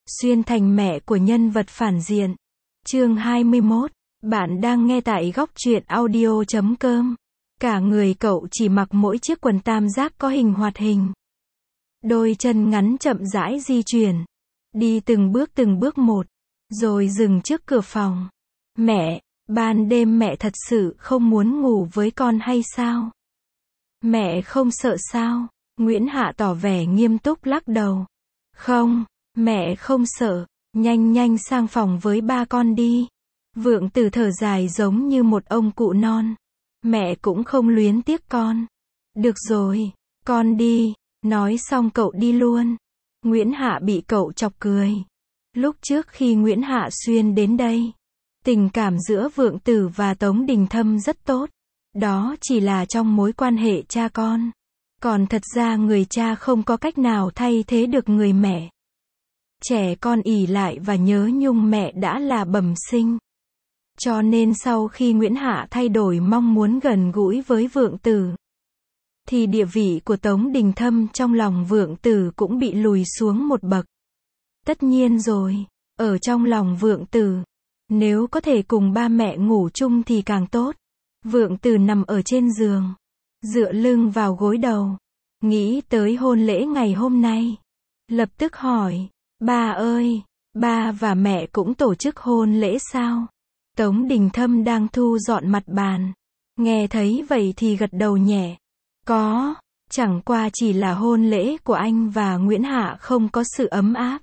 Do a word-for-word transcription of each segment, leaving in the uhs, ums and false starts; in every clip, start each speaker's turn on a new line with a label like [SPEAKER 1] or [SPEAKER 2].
[SPEAKER 1] Xuyên thành mẹ của nhân vật phản diện. Chương hai mươi mốt. Bạn đang nghe tại góc truyện audio chấm com. Cả người cậu chỉ mặc mỗi chiếc quần tam giác có hình hoạt hình. Đôi chân ngắn chậm rãi di chuyển. Đi từng bước từng bước một. Rồi dừng trước cửa phòng. Mẹ, ban đêm mẹ thật sự không muốn ngủ với con hay sao? Mẹ không sợ sao? Nguyễn Hạ tỏ vẻ nghiêm túc lắc đầu. Không, mẹ không sợ, nhanh nhanh sang phòng với ba con đi. Vượng Tử thở dài giống như một ông cụ non. Mẹ cũng không luyến tiếc con. Được rồi, con đi. Nói xong cậu đi luôn. Nguyễn Hạ bị cậu chọc cười. Lúc trước khi Nguyễn Hạ Xuyên đến đây, tình cảm giữa Vượng Tử và Tống Đình Thâm rất tốt. Đó chỉ là trong mối quan hệ cha con. Còn thật ra người cha không có cách nào thay thế được người mẹ. Trẻ con ỷ lại và nhớ nhung mẹ đã là bẩm sinh. Cho nên sau khi Nguyễn Hạ thay đổi mong muốn gần gũi với Vượng Tử, thì địa vị của Tống Đình Thâm trong lòng Vượng Tử cũng bị lùi xuống một bậc. Tất nhiên rồi, ở trong lòng Vượng Tử, nếu có thể cùng ba mẹ ngủ chung thì càng tốt. Vượng Tử nằm ở trên giường, dựa lưng vào gối đầu, nghĩ tới hôn lễ ngày hôm nay. Lập tức hỏi, ba ơi, ba và mẹ cũng tổ chức hôn lễ sao? Tống Đình Thâm đang thu dọn mặt bàn. Nghe thấy vậy thì gật đầu nhẹ. Có, chẳng qua chỉ là hôn lễ của anh và Nguyễn Hạ không có sự ấm áp,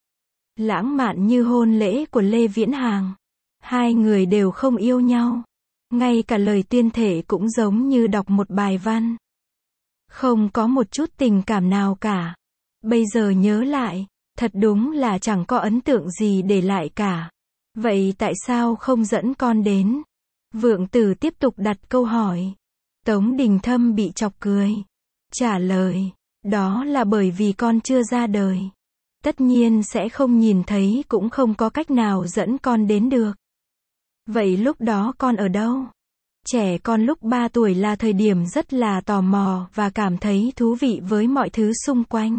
[SPEAKER 1] lãng mạn như hôn lễ của Lê Viễn Hàng. Hai người đều không yêu nhau. Ngay cả lời tuyên thệ cũng giống như đọc một bài văn. Không có một chút tình cảm nào cả. Bây giờ nhớ lại, thật đúng là chẳng có ấn tượng gì để lại cả. Vậy tại sao không dẫn con đến? Vượng Tử tiếp tục đặt câu hỏi. Tống Đình Thâm bị chọc cười. Trả lời, đó là bởi vì con chưa ra đời. Tất nhiên sẽ không nhìn thấy cũng không có cách nào dẫn con đến được. Vậy lúc đó con ở đâu? Trẻ con lúc ba tuổi là thời điểm rất là tò mò và cảm thấy thú vị với mọi thứ xung quanh.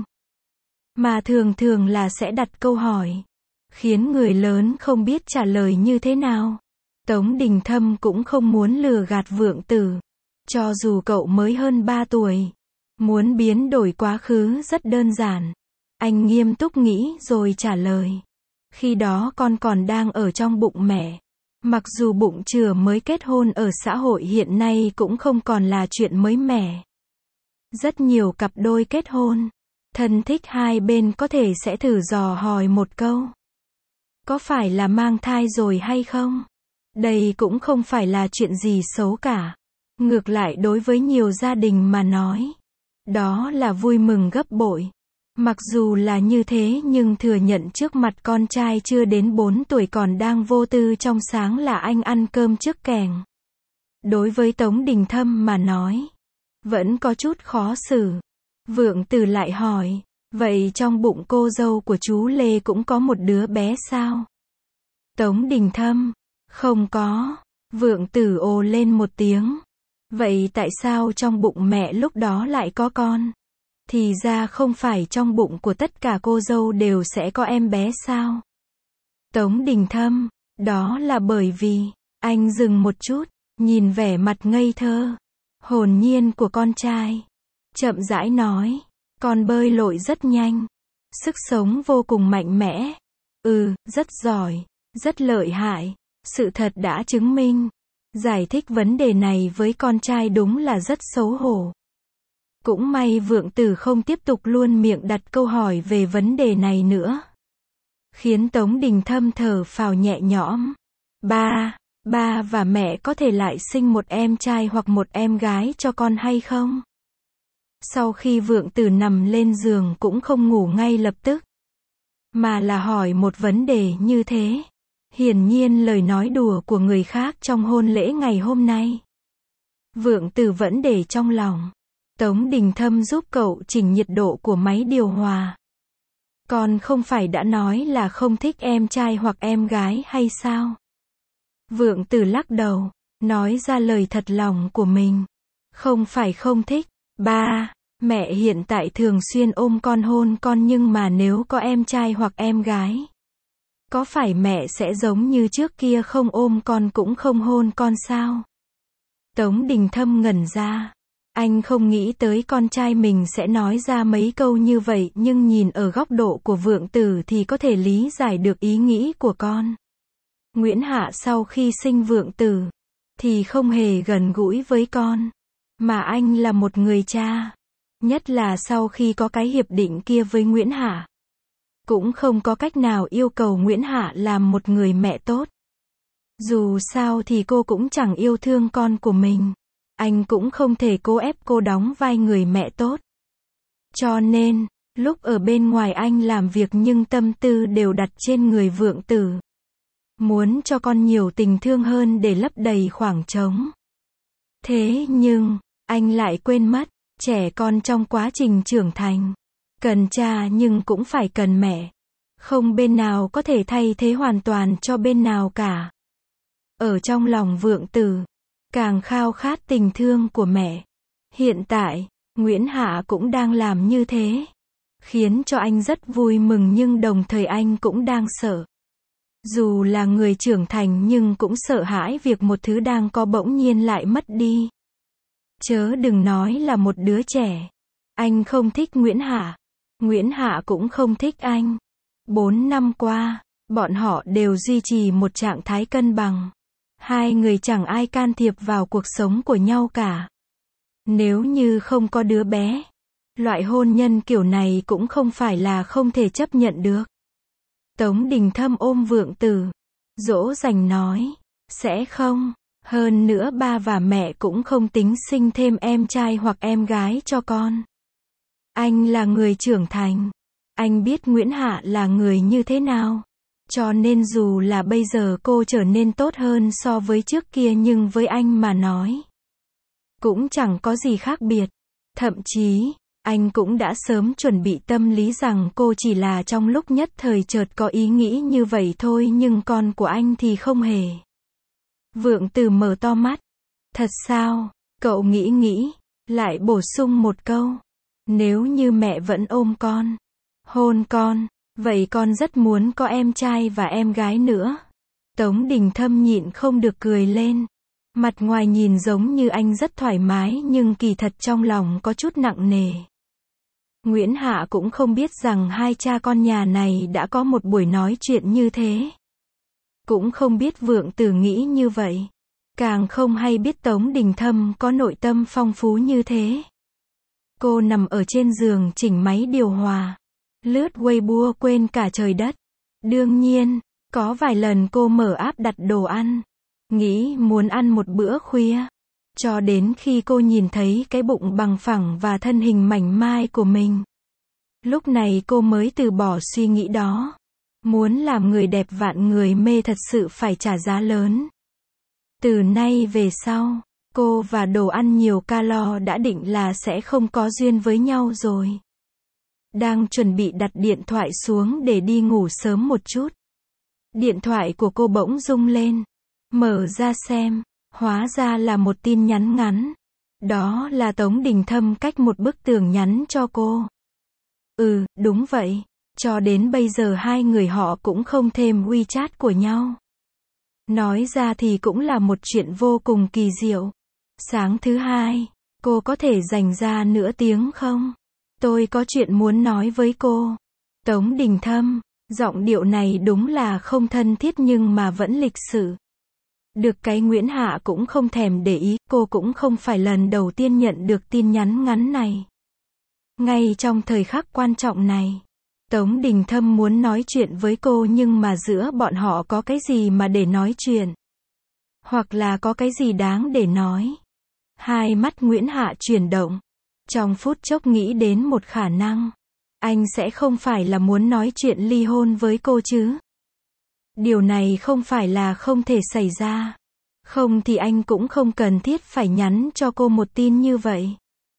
[SPEAKER 1] Mà thường thường là sẽ đặt câu hỏi, khiến người lớn không biết trả lời như thế nào. Tống Đình Thâm cũng không muốn lừa gạt Vượng Tử. Cho dù cậu mới hơn ba tuổi, muốn biến đổi quá khứ rất đơn giản. Anh nghiêm túc nghĩ rồi trả lời. Khi đó con còn đang ở trong bụng mẹ. Mặc dù bụng chửa mới kết hôn ở xã hội hiện nay cũng không còn là chuyện mới mẻ. Rất nhiều cặp đôi kết hôn, thân thích hai bên có thể sẽ thử dò hỏi một câu. Có phải là mang thai rồi hay không? Đây cũng không phải là chuyện gì xấu cả. Ngược lại đối với nhiều gia đình mà nói, đó là vui mừng gấp bội. Mặc dù là như thế nhưng thừa nhận trước mặt con trai chưa đến bốn tuổi còn đang vô tư trong sáng là anh ăn cơm trước kèng. Đối với Tống Đình Thâm mà nói, vẫn có chút khó xử. Vượng Tử lại hỏi, vậy trong bụng cô dâu của chú Lê cũng có một đứa bé sao? Tống Đình Thâm, không có. Vượng Tử ồ lên một tiếng. Vậy tại sao trong bụng mẹ lúc đó lại có con? Thì ra không phải trong bụng của tất cả cô dâu đều sẽ có em bé sao? Tống Đình Thâm, đó là bởi vì, anh dừng một chút, nhìn vẻ mặt ngây thơ, hồn nhiên của con trai. Chậm rãi nói, con bơi lội rất nhanh, sức sống vô cùng mạnh mẽ. Ừ, rất giỏi, rất lợi hại, sự thật đã chứng minh. Giải thích vấn đề này với con trai đúng là rất xấu hổ. Cũng may Vượng Tử không tiếp tục luôn miệng đặt câu hỏi về vấn đề này nữa. Khiến Tống Đình Thâm thở phào nhẹ nhõm. Ba, ba và mẹ có thể lại sinh một em trai hoặc một em gái cho con hay không? Sau khi Vượng Tử nằm lên giường cũng không ngủ ngay lập tức, mà là hỏi một vấn đề như thế. Hiển nhiên lời nói đùa của người khác trong hôn lễ ngày hôm nay, Vượng Tử vẫn để trong lòng. Tống Đình Thâm giúp cậu chỉnh nhiệt độ của máy điều hòa. Con không phải đã nói là không thích em trai hoặc em gái hay sao? Vượng Tử lắc đầu, nói ra lời thật lòng của mình. Không phải không thích, ba, Mẹ hiện tại thường xuyên ôm con hôn con nhưng mà nếu có em trai hoặc em gái, có phải mẹ sẽ giống như trước kia không ôm con cũng không hôn con sao? Tống Đình Thâm ngẩn ra. Anh không nghĩ tới con trai mình sẽ nói ra mấy câu như vậy, nhưng nhìn ở góc độ của Vượng Tử thì có thể lý giải được ý nghĩ của con. Nguyễn Hạ sau khi sinh Vượng Tử thì không hề gần gũi với con, mà anh là một người cha, nhất là sau khi có cái hiệp định kia với Nguyễn Hạ, cũng không có cách nào yêu cầu Nguyễn Hạ làm một người mẹ tốt. Dù sao thì cô cũng chẳng yêu thương con của mình, anh cũng không thể cố ép cô đóng vai người mẹ tốt. Cho nên, lúc ở bên ngoài anh làm việc nhưng tâm tư đều đặt trên người Vượng Tử. Muốn cho con nhiều tình thương hơn để lấp đầy khoảng trống. Thế nhưng, anh lại quên mất, trẻ con trong quá trình trưởng thành, cần cha nhưng cũng phải cần mẹ. Không bên nào có thể thay thế hoàn toàn cho bên nào cả. Ở trong lòng Vượng Tử, càng khao khát tình thương của mẹ. Hiện tại, Nguyễn Hạ cũng đang làm như thế, khiến cho anh rất vui mừng nhưng đồng thời anh cũng đang sợ. Dù là người trưởng thành nhưng cũng sợ hãi việc một thứ đang có bỗng nhiên lại mất đi. Chớ đừng nói là một đứa trẻ. Anh không thích Nguyễn Hạ. Nguyễn Hạ cũng không thích anh. Bốn năm qua, bọn họ đều duy trì một trạng thái cân bằng. Hai người chẳng ai can thiệp vào cuộc sống của nhau cả. Nếu như không có đứa bé, loại hôn nhân kiểu này cũng không phải là không thể chấp nhận được. Tống Đình Thâm ôm Vượng Tử, dỗ dành nói, sẽ không, hơn nữa ba và mẹ cũng không tính sinh thêm em trai hoặc em gái cho con. Anh là người trưởng thành, anh biết Nguyễn Hạ là người như thế nào. Cho nên dù là bây giờ cô trở nên tốt hơn so với trước kia nhưng với anh mà nói, cũng chẳng có gì khác biệt. Thậm chí, anh cũng đã sớm chuẩn bị tâm lý rằng cô chỉ là trong lúc nhất thời chợt có ý nghĩ như vậy thôi nhưng con của anh thì không hề. Vượng Tử mở to mắt. Thật sao? Cậu nghĩ nghĩ, lại bổ sung một câu. Nếu như mẹ vẫn ôm con, hôn con, vậy con rất muốn có em trai và em gái nữa. Tống Đình Thâm nhịn không được cười lên. Mặt ngoài nhìn giống như anh rất thoải mái nhưng kỳ thật trong lòng có chút nặng nề. Nguyễn Hạ cũng không biết rằng hai cha con nhà này đã có một buổi nói chuyện như thế. Cũng không biết Vượng Tử nghĩ như vậy. Càng không hay biết Tống Đình Thâm có nội tâm phong phú như thế. Cô nằm ở trên giường chỉnh máy điều hòa, lướt Weibo quên cả trời đất. Đương nhiên, có vài lần cô mở app đặt đồ ăn, nghĩ muốn ăn một bữa khuya. Cho đến khi cô nhìn thấy cái bụng bằng phẳng và thân hình mảnh mai của mình. Lúc này cô mới từ bỏ suy nghĩ đó. Muốn làm người đẹp vạn người mê thật sự phải trả giá lớn. Từ nay về sau, cô và đồ ăn nhiều calo đã định là sẽ không có duyên với nhau rồi. Đang chuẩn bị đặt điện thoại xuống để đi ngủ sớm một chút. Điện thoại của cô bỗng rung lên. Mở ra xem, hóa ra là một tin nhắn ngắn. Đó là Tống Đình Thâm cách một bức tường nhắn cho cô. Ừ, đúng vậy. Cho đến bây giờ hai người họ cũng không thêm WeChat của nhau. Nói ra thì cũng là một chuyện vô cùng kỳ diệu. Sáng thứ hai, cô có thể dành ra nửa tiếng không? Tôi có chuyện muốn nói với cô. Tống Đình Thâm, giọng điệu này đúng là không thân thiết nhưng mà vẫn lịch sự. Được cái Nguyễn Hạ cũng không thèm để ý, cô cũng không phải lần đầu tiên nhận được tin nhắn ngắn này. Ngay trong thời khắc quan trọng này, Tống Đình Thâm muốn nói chuyện với cô nhưng mà giữa bọn họ có cái gì mà để nói chuyện? Hoặc là có cái gì đáng để nói? Hai mắt Nguyễn Hạ chuyển động. Trong phút chốc nghĩ đến một khả năng. Anh sẽ không phải là muốn nói chuyện ly hôn với cô chứ? Điều này không phải là không thể xảy ra. Không thì anh cũng không cần thiết phải nhắn cho cô một tin như vậy.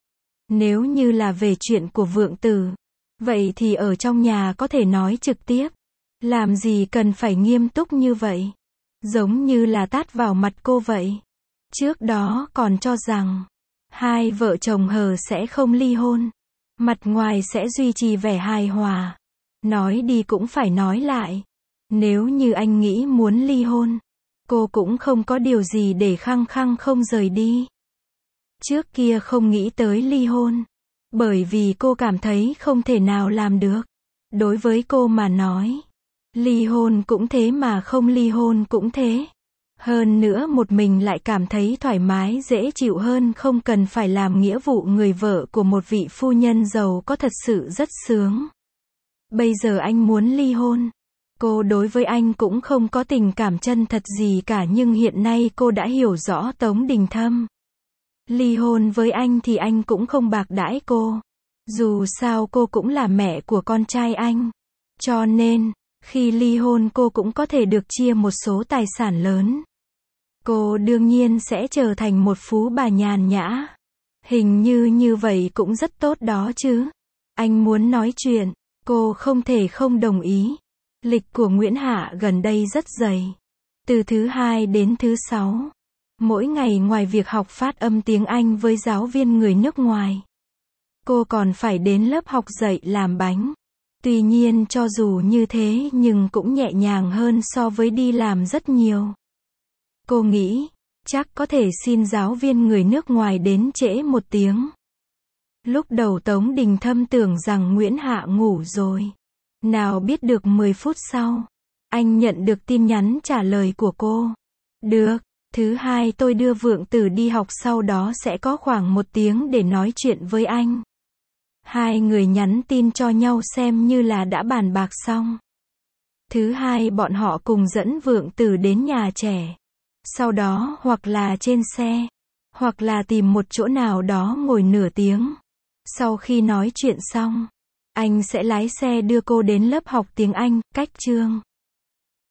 [SPEAKER 1] Nếu như là về chuyện của Vượng Tử, vậy thì ở trong nhà có thể nói trực tiếp. Làm gì cần phải nghiêm túc như vậy? Giống như là tát vào mặt cô vậy. Trước đó còn cho rằng Hai vợ chồng hờ sẽ không ly hôn. Mặt ngoài sẽ duy trì vẻ hài hòa. Nói đi cũng phải nói lại. Nếu như anh nghĩ muốn ly hôn, cô cũng không có điều gì để khăng khăng không rời đi. Trước kia không nghĩ tới ly hôn, bởi vì cô cảm thấy không thể nào làm được. Đối với cô mà nói, ly hôn cũng thế mà không ly hôn cũng thế. Hơn nữa một mình lại cảm thấy thoải mái dễ chịu hơn, không cần phải làm nghĩa vụ người vợ của một vị phu nhân giàu có, thật sự rất sướng. Bây giờ anh muốn ly hôn. Cô đối với anh cũng không có tình cảm chân thật gì cả, nhưng hiện nay cô đã hiểu rõ Tống Đình Thâm. Ly hôn với anh thì anh cũng không bạc đãi cô. Dù sao cô cũng là mẹ của con trai anh. Cho nên, khi ly hôn cô cũng có thể được chia một số tài sản lớn. Cô đương nhiên sẽ trở thành một phú bà nhàn nhã. Hình như như vậy cũng rất tốt đó chứ. Anh muốn nói chuyện, cô không thể không đồng ý. Lịch của Nguyễn Hạ gần đây rất dày. Từ thứ hai đến thứ sáu. Mỗi ngày ngoài việc học phát âm tiếng Anh với giáo viên người nước ngoài, cô còn phải đến lớp học dạy làm bánh. Tuy nhiên cho dù như thế nhưng cũng nhẹ nhàng hơn so với đi làm rất nhiều. Cô nghĩ, chắc có thể xin giáo viên người nước ngoài đến trễ một tiếng. Lúc đầu Tống Đình Thâm tưởng rằng Nguyễn Hạ ngủ rồi. Nào biết được mười phút sau, anh nhận được tin nhắn trả lời của cô. Được, thứ hai tôi đưa Vượng Tử đi học, sau đó sẽ có khoảng một tiếng để nói chuyện với anh. Hai người nhắn tin cho nhau xem như là đã bàn bạc xong. Thứ hai bọn họ cùng dẫn Vượng Tử đến nhà trẻ. Sau đó hoặc là trên xe, hoặc là tìm một chỗ nào đó ngồi nửa tiếng. Sau khi nói chuyện xong, anh sẽ lái xe đưa cô đến lớp học tiếng Anh, cách Trương